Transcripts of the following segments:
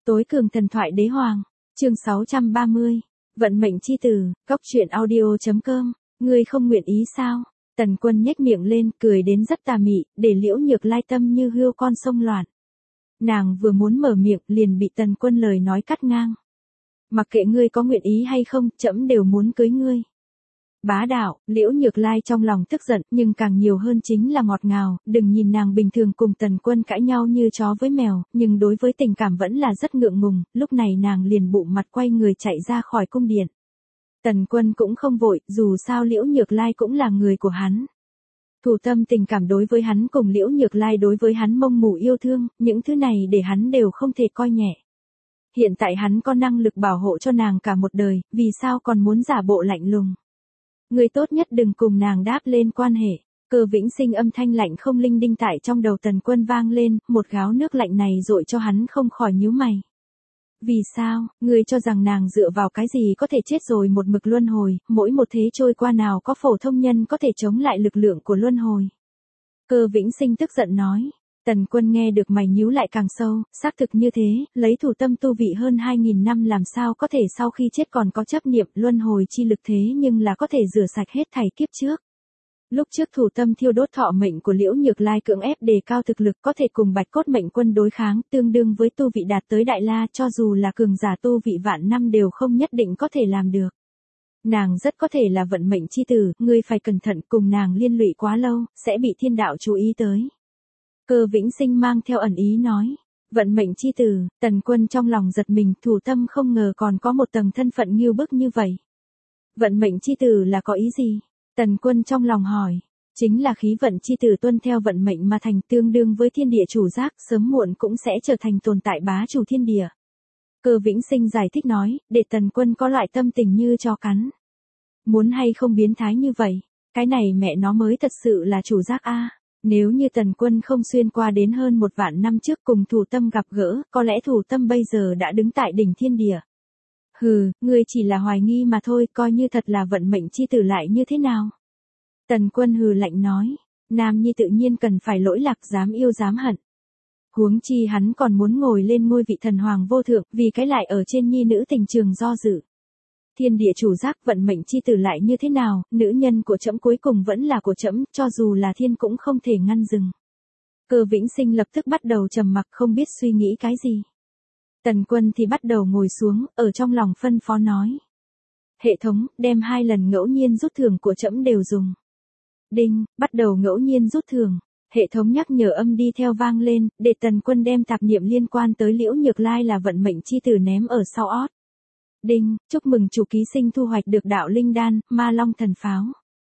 Tối cường thần thoại đế hoàng, chương 630, vận mệnh chi tử, góc truyện audio.com, ngươi không nguyện ý sao? Tần Quân nhếch miệng lên, cười đến rất tà mị, để Liễu Nhược Lai tâm như hươu con sông loạn. Nàng vừa muốn mở miệng, liền bị Tần Quân lời nói cắt ngang. Mặc kệ ngươi có nguyện ý hay không, trẫm đều muốn cưới ngươi. Bá đạo, Liễu Nhược Lai trong lòng tức giận, nhưng càng nhiều hơn chính là ngọt ngào, đừng nhìn nàng bình thường cùng Tần Quân cãi nhau như chó với mèo, nhưng đối với tình cảm vẫn là rất ngượng ngùng, lúc này nàng liền bụng mặt quay người chạy ra khỏi cung điện. Tần Quân cũng không vội, dù sao Liễu Nhược Lai cũng là người của hắn. Thủ tâm tình cảm đối với hắn cùng Liễu Nhược Lai đối với hắn mông mù yêu thương, những thứ này để hắn đều không thể coi nhẹ. Hiện tại hắn có năng lực bảo hộ cho nàng cả một đời, vì sao còn muốn giả bộ lạnh lùng. Người tốt nhất đừng cùng nàng đáp lên quan hệ. Cơ Vĩnh Sinh âm thanh lạnh không linh đinh tại trong đầu Tần Quân vang lên, một gáo nước lạnh này dội cho hắn không khỏi nhíu mày. Vì sao, ngươi cho rằng nàng dựa vào cái gì có thể chết rồi một mực luân hồi, mỗi một thế trôi qua nào có phổ thông nhân có thể chống lại lực lượng của luân hồi. Cơ Vĩnh Sinh tức giận nói. Tần Quân nghe được mày nhíu lại càng sâu, xác thực như thế, lấy thủ tâm tu vị hơn 2.000 năm làm sao có thể sau khi chết còn có chấp niệm luân hồi chi lực thế nhưng là có thể rửa sạch hết thảy kiếp trước. Lúc trước thủ tâm thiêu đốt thọ mệnh của Liễu Nhược Lai cưỡng ép đề cao thực lực có thể cùng Bạch Cốt Mệnh Quân đối kháng, tương đương với tu vị đạt tới Đại La, cho dù là cường giả tu vị vạn năm đều không nhất định có thể làm được. Nàng rất có thể là vận mệnh chi tử, ngươi phải cẩn thận, cùng nàng liên lụy quá lâu, sẽ bị thiên đạo chú ý tới. Cơ Vĩnh Sinh mang theo ẩn ý nói. Vận mệnh chi tử, Tần Quân trong lòng giật mình, thủ tâm không ngờ còn có một tầng thân phận nghiêu bức như vậy. Vận mệnh chi tử là có ý gì? Tần Quân trong lòng hỏi. Chính là khí vận chi tử tuân theo vận mệnh mà thành, tương đương với thiên địa chủ giác, sớm muộn cũng sẽ trở thành tồn tại bá chủ thiên địa. Cơ Vĩnh Sinh giải thích nói, để Tần Quân có loại tâm tình như chó cắn. Muốn hay không biến thái như vậy, cái này mẹ nó mới thật sự là chủ giác a. Nếu như Tần Quân không xuyên qua đến hơn 1 vạn năm trước cùng thủ tâm gặp gỡ, có lẽ thủ tâm bây giờ đã đứng tại đỉnh thiên địa. Hừ, ngươi chỉ là hoài nghi mà thôi, coi như thật là vận mệnh chi tử lại như thế nào? Tần Quân hừ lạnh nói, nam nhi tự nhiên cần phải lỗi lạc, dám yêu dám hận. Huống chi hắn còn muốn ngồi lên ngôi vị thần hoàng vô thượng, vì cái lại ở trên nhi nữ tình trường do dự. Thiên địa chủ giác, vận mệnh chi tử lại như thế nào, nữ nhân của trẫm cuối cùng vẫn là của trẫm, cho dù là thiên cũng không thể ngăn dừng. Cơ Vĩnh Sinh lập tức bắt đầu trầm mặc không biết suy nghĩ cái gì. Tần Quân thì bắt đầu ngồi xuống, ở trong lòng phân phó nói. Hệ thống, đem 2 lần ngẫu nhiên rút thưởng của trẫm đều dùng. Đinh, bắt đầu ngẫu nhiên rút thưởng. Hệ thống nhắc nhở âm đi theo vang lên, để Tần Quân đem tạp niệm liên quan tới Liễu Nhược Lai là vận mệnh chi tử ném ở sau ót. Đinh, chúc mừng chủ ký sinh thu hoạch được đạo linh đan, ma long thần pháo.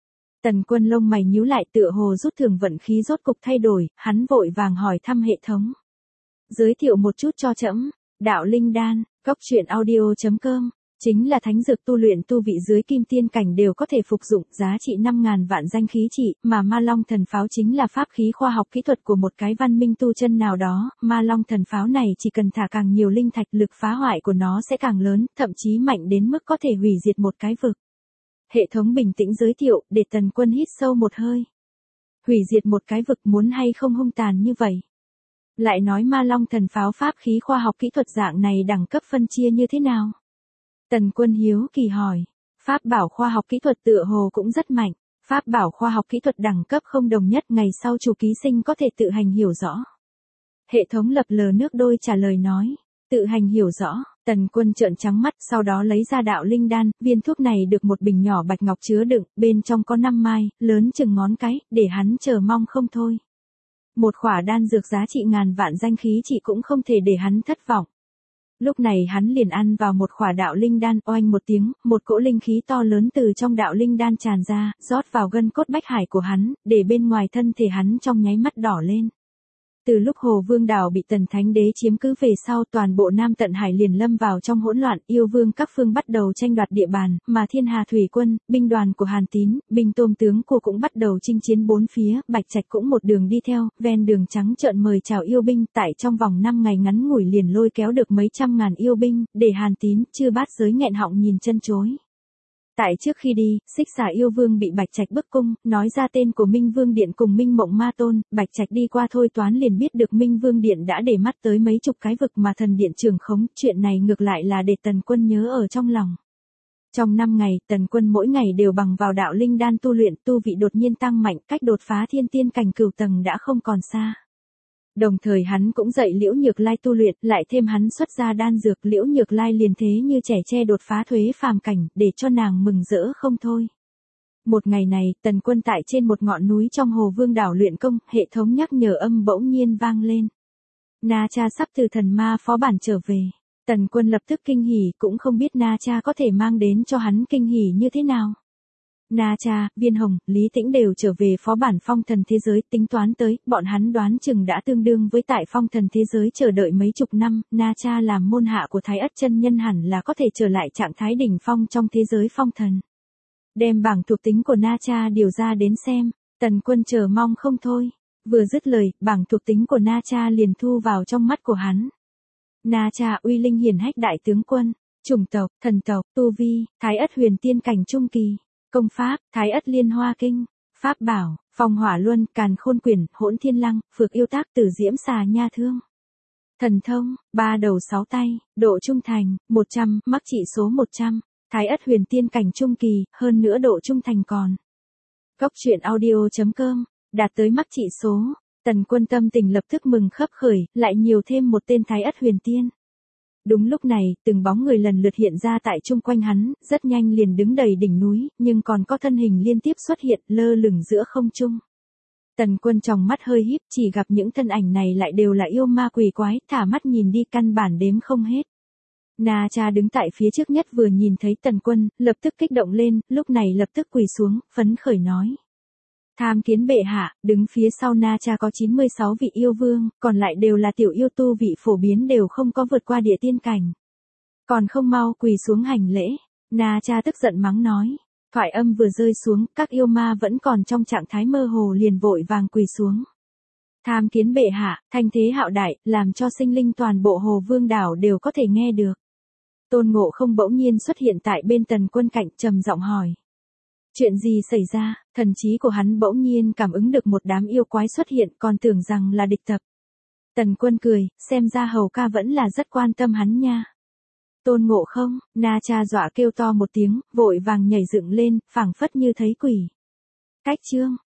Tần Quân lông mày nhíu lại, tựa hồ rút thưởng vận khí rốt cục thay đổi, hắn vội vàng hỏi thăm hệ thống. Giới thiệu một chút cho trẫm. Đạo linh đan, góc truyện audio.com, chính là thánh dược tu luyện tu vị dưới kim tiên cảnh đều có thể phục dụng, giá trị 5.000 vạn danh khí trị, mà ma long thần pháo chính là pháp khí khoa học kỹ thuật của một cái văn minh tu chân nào đó, ma long thần pháo này chỉ cần thả càng nhiều linh thạch, lực phá hoại của nó sẽ càng lớn, thậm chí mạnh đến mức có thể hủy diệt một cái vực. Hệ thống bình tĩnh giới thiệu, để Tần Quân hít sâu một hơi. Hủy diệt một cái vực, muốn hay không hung tàn như vậy? Lại nói ma long thần pháo pháp khí khoa học kỹ thuật dạng này đẳng cấp phân chia như thế nào? Tần Quân hiếu kỳ hỏi. Pháp bảo khoa học kỹ thuật tựa hồ cũng rất mạnh. Pháp bảo khoa học kỹ thuật đẳng cấp không đồng nhất, ngày sau chủ ký sinh có thể tự hành hiểu rõ. Hệ thống lập lờ nước đôi trả lời nói. Tự hành hiểu rõ. Tần Quân trợn trắng mắt, sau đó lấy ra đạo linh đan, viên thuốc này được một bình nhỏ bạch ngọc chứa đựng, bên trong có 5 mai, lớn chừng ngón cái, để hắn chờ mong không thôi. Một khỏa đan dược giá trị ngàn vạn danh khí chỉ cũng không thể để hắn thất vọng. Lúc này hắn liền ăn vào một khỏa đạo linh đan, oanh một tiếng, một cỗ linh khí to lớn từ trong đạo linh đan tràn ra, rót vào gân cốt bách hải của hắn, để bên ngoài thân thể hắn trong nháy mắt đỏ lên. Từ lúc Hồ Vương đảo bị Tần Thánh Đế chiếm cứ về sau, toàn bộ Nam Tận Hải liền lâm vào trong hỗn loạn, yêu vương các phương bắt đầu tranh đoạt địa bàn, mà Thiên Hà Thủy Quân, binh đoàn của Hàn Tín, binh tôm tướng của cũng bắt đầu chinh chiến bốn phía, Bạch Trạch cũng một đường đi theo, ven đường trắng trợn mời chào yêu binh, tại trong vòng 5 ngày ngắn ngủi liền lôi kéo được mấy trăm ngàn yêu binh, để Hàn Tín, Chư Bát Giới nghẹn họng nhìn chân chối. Tại trước khi đi, Xích Xà yêu vương bị Bạch Trạch bức cung, nói ra tên của Minh Vương Điện cùng Minh Mộng Ma Tôn, Bạch Trạch đi qua thôi toán liền biết được Minh Vương Điện đã để mắt tới mấy chục cái vực mà thần điện trưởng khống, chuyện này ngược lại là để Tần Quân nhớ ở trong lòng. Trong 5 ngày, Tần Quân mỗi ngày đều bằng vào đạo linh đan tu luyện, tu vị đột nhiên tăng mạnh, cách đột phá thiên tiên cảnh cửu tầng đã không còn xa. Đồng thời hắn cũng dạy Liễu Nhược Lai tu luyện, lại thêm hắn xuất ra đan dược, Liễu Nhược Lai liền thế như trẻ tre đột phá thuế phàm cảnh, để cho nàng mừng rỡ không thôi. Một ngày này, Tần Quân tại trên một ngọn núi trong Hồ Vương đảo luyện công, hệ thống nhắc nhở âm bỗng nhiên vang lên. Na Cha sắp từ thần ma phó bản trở về. Tần Quân lập tức kinh hỉ, cũng không biết Na Cha có thể mang đến cho hắn kinh hỉ như thế nào. Na Cha, Viên Hồng, Lý Tĩnh đều trở về phó bản phong thần thế giới, tính toán tới, bọn hắn đoán chừng đã tương đương với tại phong thần thế giới chờ đợi mấy chục năm, Na Cha làm môn hạ của Thái Ất chân nhân hẳn là có thể trở lại trạng thái đỉnh phong trong thế giới phong thần. Đem bảng thuộc tính của Na Cha điều ra đến xem, Tần Quân chờ mong không thôi. Vừa dứt lời, bảng thuộc tính của Na Cha liền thu vào trong mắt của hắn. Na Cha uy linh hiển hách đại tướng quân, chủng tộc, thần tộc, tu vi, Thái Ất huyền tiên cảnh trung kỳ. Công pháp, Thái Ất Liên Hoa Kinh, pháp bảo, Phong Hỏa Luân, Càn Khôn Quyển, Hỗn Thiên Lăng, Phược Yêu Tác, Tử Diễm Xà Nha Thương. Thần thông, 3 đầu 6 tay, độ trung thành, 100, mắc trị số 100, Thái Ất huyền tiên cảnh trung kỳ, hơn nữa độ trung thành còn. Góc truyện audio.com, đạt tới mắc trị số, Tần Quân tâm tình lập tức mừng khấp khởi, lại nhiều thêm một tên Thái Ất huyền tiên. Đúng lúc này, từng bóng người lần lượt hiện ra tại chung quanh hắn, rất nhanh liền đứng đầy đỉnh núi, nhưng còn có thân hình liên tiếp xuất hiện, lơ lửng giữa không trung. Tần Quân trong mắt hơi híp, chỉ gặp những thân ảnh này lại đều là yêu ma quỷ quái, thả mắt nhìn đi căn bản đếm không hết. Na Cha đứng tại phía trước nhất vừa nhìn thấy Tần Quân, lập tức kích động lên, lúc này lập tức quỳ xuống, phấn khởi nói. Tham kiến bệ hạ, đứng phía sau Na Cha có 96 vị yêu vương, còn lại đều là tiểu yêu tu vị phổ biến đều không có vượt qua địa tiên cảnh. Còn không mau quỳ xuống hành lễ, Na Cha tức giận mắng nói. Thoại âm vừa rơi xuống, các yêu ma vẫn còn trong trạng thái mơ hồ liền vội vàng quỳ xuống. Tham kiến bệ hạ, thanh thế hạo đại, làm cho sinh linh toàn bộ Hồ Vương đảo đều có thể nghe được. Tôn Ngộ Không bỗng nhiên xuất hiện tại bên Tần Quân cạnh, trầm giọng hỏi. Chuyện gì xảy ra, thần trí của hắn bỗng nhiên cảm ứng được một đám yêu quái xuất hiện, còn tưởng rằng là địch tập. Tần Quân cười, xem ra Hầu ca vẫn là rất quan tâm hắn nha. Tôn Ngộ Không, Na Cha dọa kêu to một tiếng, vội vàng nhảy dựng lên, phảng phất như thấy quỷ. Cách chương